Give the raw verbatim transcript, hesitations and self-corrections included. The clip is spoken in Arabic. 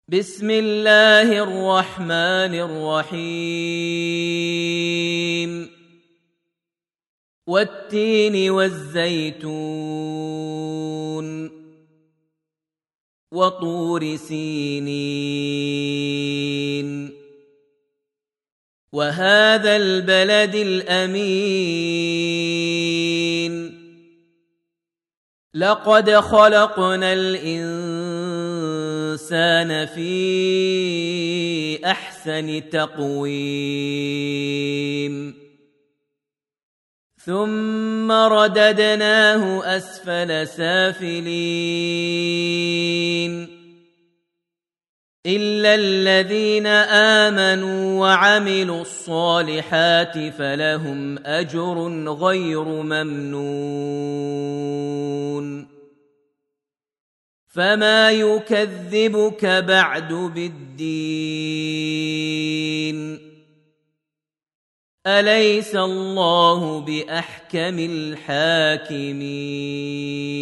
بسم الله الرحمن الرحيم والتين والزيتون وطور سينين وهذا البلد الأمين لقد خلقنا الإنسان في أحسن تقويم ثم رددناه أسفل سافلين إلا الذين آمنوا وعملوا الصالحات فلهم أجر غير ممنون فما يكذبك بعد بالدين أليس الله بأحكم الحاكمين